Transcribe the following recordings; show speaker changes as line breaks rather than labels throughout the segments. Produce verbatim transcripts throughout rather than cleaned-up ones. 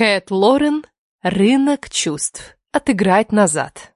Кэт Лорен. Рынок чувств. Отыграть назад.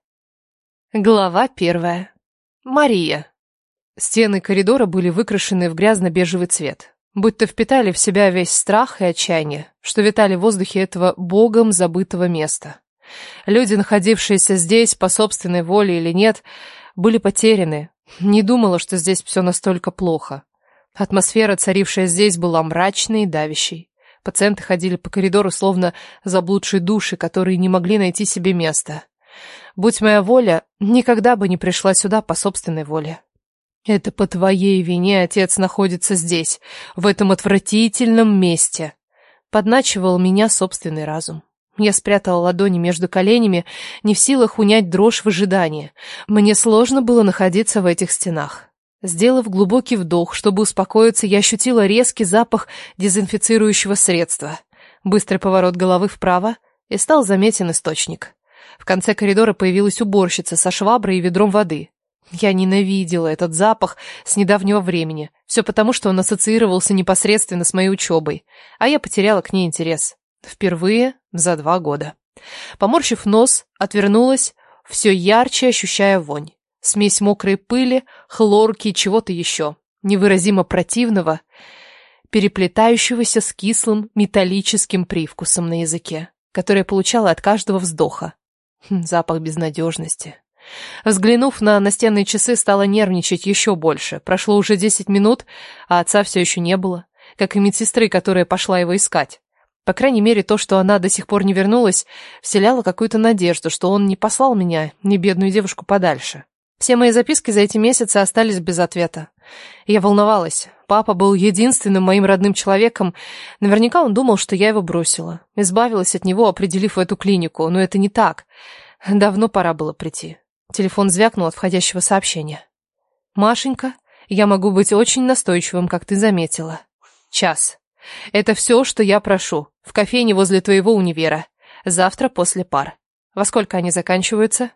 Глава первая. Мария. Стены коридора были выкрашены в грязно-бежевый цвет, будто впитали в себя весь страх и отчаяние, что витали в воздухе этого богом забытого места. Люди, находившиеся здесь по собственной воле или нет, были потеряны. Не думала, что здесь все настолько плохо. Атмосфера, царившая здесь, была мрачной и давящей. Пациенты ходили по коридору, словно заблудшие души, которые не могли найти себе места. Будь моя воля, никогда бы не пришла сюда по собственной воле. Это по твоей вине отец находится здесь, в этом отвратительном месте. Подначивал меня собственный разум. Я спрятала ладони между коленями, не в силах унять дрожь в ожидании. Мне сложно было находиться в этих стенах. Сделав глубокий вдох, чтобы успокоиться, я ощутила резкий запах дезинфицирующего средства. Быстрый поворот головы вправо, и стал заметен источник. В конце коридора появилась уборщица со шваброй и ведром воды. Я ненавидела этот запах с недавнего времени. Все потому, что он ассоциировался непосредственно с моей учебой, а я потеряла к ней интерес. Впервые за два года. Поморщив нос, отвернулась, все ярче ощущая вонь. Смесь мокрой пыли, хлорки и чего-то еще, невыразимо противного, переплетающегося с кислым металлическим привкусом на языке, который я получала от каждого вздоха. Запах безнадежности. Взглянув на настенные часы, стала нервничать еще больше. Прошло уже десять минут, а отца все еще не было, как и медсестры, которая пошла его искать. По крайней мере, то, что она до сих пор не вернулась, вселяло какую-то надежду, что он не послал меня, ни бедную девушку, подальше. Все мои записки за эти месяцы остались без ответа. Я волновалась. Папа был единственным моим родным человеком. Наверняка он думал, что я его бросила. Избавилась от него, определив в эту клинику. Но это не так. Давно пора было прийти. Телефон звякнул от входящего сообщения. «Машенька, я могу быть очень настойчивым, как ты заметила. Час. Это все, что я прошу. В кофейне возле твоего универа. Завтра после пар. Во сколько они заканчиваются?»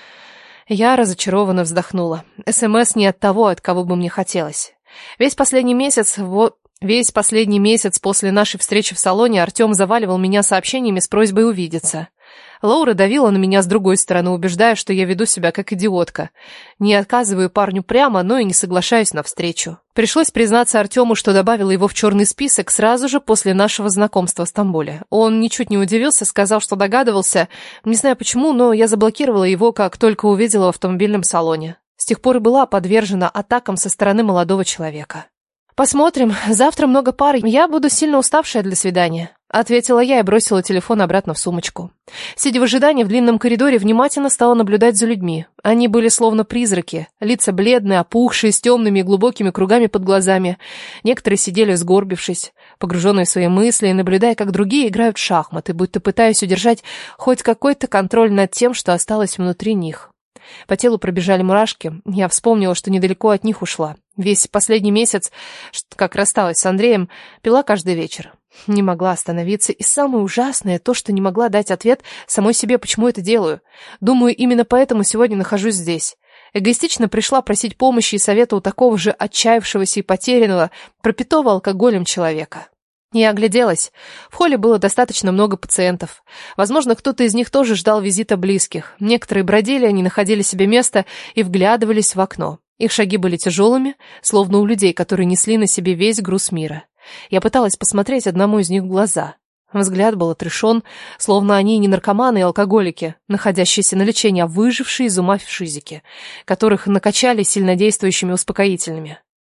Я разочарованно вздохнула. СМС не от того, от кого бы мне хотелось. Весь последний месяц, вот, весь последний месяц после нашей встречи в салоне Артем заваливал меня сообщениями с просьбой увидеться. Лаура давила на меня с другой стороны, убеждая, что я веду себя как идиотка. Не отказываю парню прямо, но и не соглашаюсь на встречу. Пришлось признаться Артему, что добавила его в черный список сразу же после нашего знакомства в Стамбуле. Он ничуть не удивился, сказал, что догадывался. Не знаю почему, но я заблокировала его, как только увидела в автомобильном салоне. С тех пор и была подвержена атакам со стороны молодого человека. «Посмотрим. Завтра много пар. Я буду сильно уставшая для свидания», — ответила я и бросила телефон обратно в сумочку. Сидя в ожидании в длинном коридоре, внимательно стала наблюдать за людьми. Они были словно призраки. Лица бледные, опухшие, с темными и глубокими кругами под глазами. Некоторые сидели сгорбившись, погруженные в свои мысли, и наблюдая, как другие играют в шахматы, будто пытаясь удержать хоть какой-то контроль над тем, что осталось внутри них. По телу пробежали мурашки. Я вспомнила, что недалеко от них ушла. Весь последний месяц, как рассталась с Андреем, пила каждый вечер. Не могла остановиться. И самое ужасное то, что не могла дать ответ самой себе, почему это делаю. Думаю, именно поэтому сегодня нахожусь здесь. Эгоистично пришла просить помощи и совета у такого же отчаявшегося и потерянного, пропитого алкоголем человека. Я огляделась. В холле было достаточно много пациентов. Возможно, кто-то из них тоже ждал визита близких. Некоторые бродили, не находили себе места и вглядывались в окно. Их шаги были тяжелыми, словно у людей, которые несли на себе весь груз мира. Я пыталась посмотреть одному из них в глаза. Взгляд был отрешен, словно они не наркоманы и алкоголики, находящиеся на лечении, а выжившие из ума физики, которых накачали сильнодействующими успокоительными.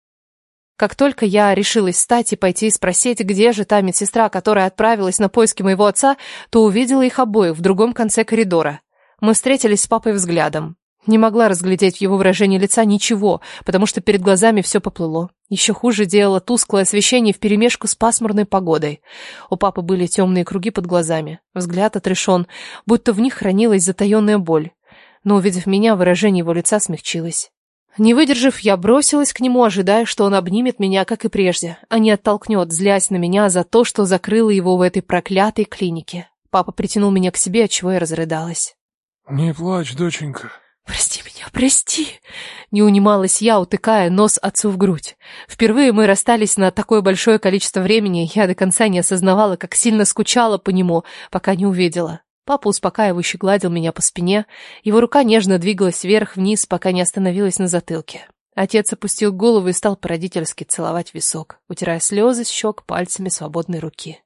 Как только я решилась встать и пойти спросить, где же та медсестра, которая отправилась на поиски моего отца, то увидела их обоих в другом конце коридора. Мы встретились с папой взглядом. Не могла разглядеть в его выражении лица ничего, потому что перед глазами все поплыло. Еще хуже делало тусклое освещение вперемешку с пасмурной погодой. У папы были темные круги под глазами, взгляд отрешен, будто в них хранилась затаенная боль. Но, увидев меня, выражение его лица смягчилось. Не выдержав, я бросилась к нему, ожидая, что он обнимет меня, как и прежде, а не оттолкнет, злясь на меня за то, что закрыла его в этой проклятой клинике. Папа притянул меня к себе, отчего я разрыдалась.
«Не плачь, доченька.
«Прости меня, прости!» Не унималась я, утыкая нос отцу в грудь. Впервые мы расстались на такое большое количество времени, я до конца не осознавала, как сильно скучала по нему, пока не увидела. Папа успокаивающе гладил меня по спине, его рука нежно двигалась вверх-вниз, пока не остановилась на затылке. Отец опустил голову и стал по-родительски целовать висок, утирая слезы с щек пальцами свободной руки.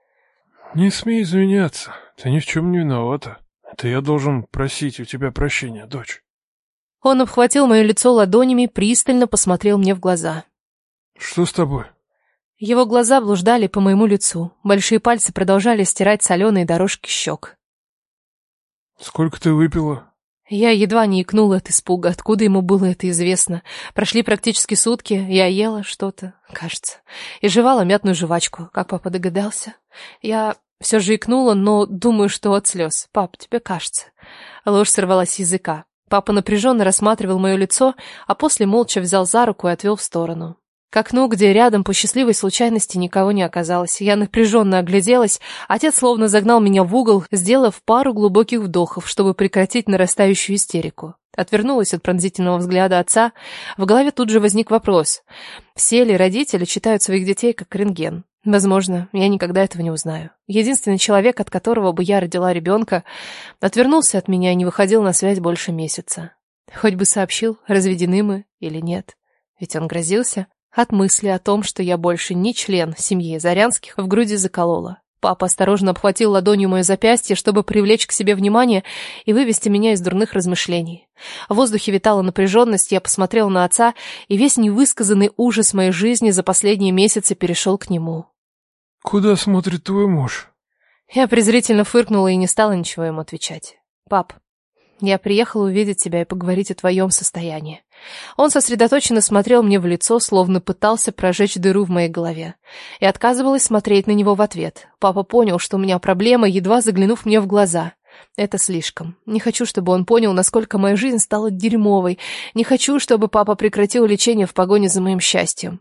«Не смей извиняться, ты ни в чем не виновата. Это я должен просить у тебя прощения, дочь».
Он обхватил мое лицо ладонями и пристально посмотрел мне в глаза.
«Что с тобой?»
Его глаза блуждали по моему лицу, большие пальцы продолжали стирать соленые дорожки щек.
«Сколько ты выпила?»
Я едва не икнула от испуга, откуда ему было это известно. Прошли практически сутки, я ела что-то, кажется, и жевала мятную жвачку, как папа догадался. Я все же икнула, но думаю, что от слез. Пап, тебе кажется. Ложь сорвалась с языка. Папа напряженно рассматривал мое лицо, а после молча взял за руку и отвел в сторону. К окну, где рядом по счастливой случайности никого не оказалось. Я напряженно огляделась. Отец словно загнал меня в угол, сделав пару глубоких вдохов, чтобы прекратить нарастающую истерику. Отвернулась от пронзительного взгляда отца. В голове тут же возник вопрос. Все ли родители читают своих детей как рентген? Возможно, я никогда этого не узнаю. Единственный человек, от которого бы я родила ребенка, отвернулся от меня и не выходил на связь больше месяца. Хоть бы сообщил, разведены мы или нет. Ведь он грозился. От мысли о том, что я больше не член семьи Зарянских, в груди заколола. Папа осторожно обхватил ладонью мое запястье, чтобы привлечь к себе внимание и вывести меня из дурных размышлений. В воздухе витала напряженность, я посмотрела на отца, и весь невысказанный ужас моей жизни за последние месяцы перешел к нему.
«Куда смотрит твой муж?»
Я презрительно фыркнула и не стала ничего ему отвечать. «Пап, я приехала увидеть тебя и поговорить о твоем состоянии». Он сосредоточенно смотрел мне в лицо, словно пытался прожечь дыру в моей голове. И отказывалась смотреть на него в ответ. Папа понял, что у меня проблема, едва заглянув мне в глаза. Это слишком. Не хочу, чтобы он понял, насколько моя жизнь стала дерьмовой. Не хочу, чтобы папа прекратил лечение в погоне за моим счастьем.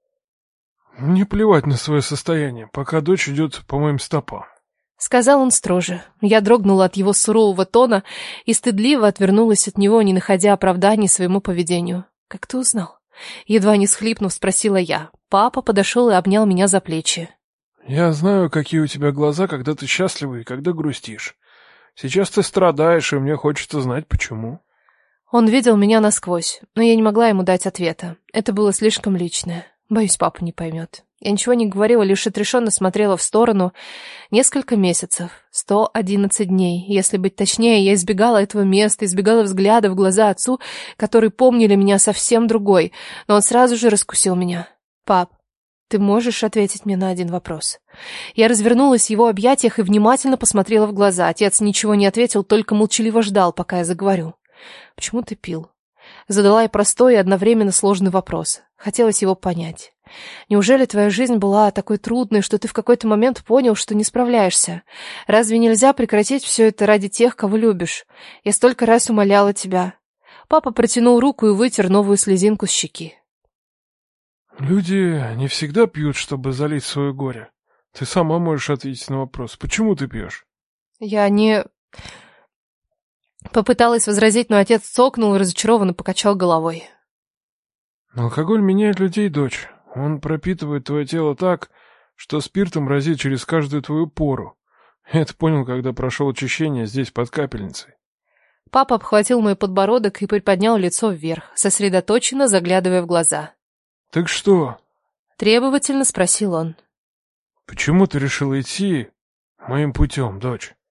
«Мне плевать на свое состояние, пока дочь идет по моим стопам»,
— сказал он строже. Я дрогнула от его сурового тона и стыдливо отвернулась от него, не находя оправданий своему поведению. «Как ты узнал?» Едва не схлипнув, спросила я. Папа подошел и обнял меня за плечи.
«Я знаю, какие у тебя глаза, когда ты счастлива и когда грустишь. Сейчас ты страдаешь, и мне хочется знать, почему».
Он видел меня насквозь, но я не могла ему дать ответа. Это было слишком личное. Боюсь, папа не поймет. Я ничего не говорила, лишь отрешенно смотрела в сторону. Несколько месяцев, сто одиннадцать дней. Если быть точнее, я избегала этого места, избегала взгляда в глаза отцу, которые помнили меня совсем другой. Но он сразу же раскусил меня. «Пап, ты можешь ответить мне на один вопрос?» Я развернулась в его объятиях и внимательно посмотрела в глаза. Отец ничего не ответил, только молчаливо ждал, пока я заговорю. «Почему ты пил?» Задала я простой и одновременно сложный вопрос. Хотелось его понять. Неужели твоя жизнь была такой трудной, что ты в какой-то момент понял, что не справляешься? Разве нельзя прекратить все это ради тех, кого любишь? Я столько раз умоляла тебя. Папа протянул руку и вытер новую слезинку с щеки.
«Люди не всегда пьют, чтобы залить свое горе. Ты сама можешь ответить на вопрос, почему ты пьешь?»
Я не... Попыталась возразить, но отец цокнул и разочарованно покачал головой.
«Алкоголь меняет людей, дочь. Он пропитывает твое тело так, что спиртом разит через каждую твою пору. Я это понял, когда прошел очищение здесь, под капельницей».
Папа обхватил мой подбородок и приподнял лицо вверх, сосредоточенно заглядывая в глаза.
«Так что?»
— требовательно спросил он.
«Почему ты решила идти моим путем, дочь?»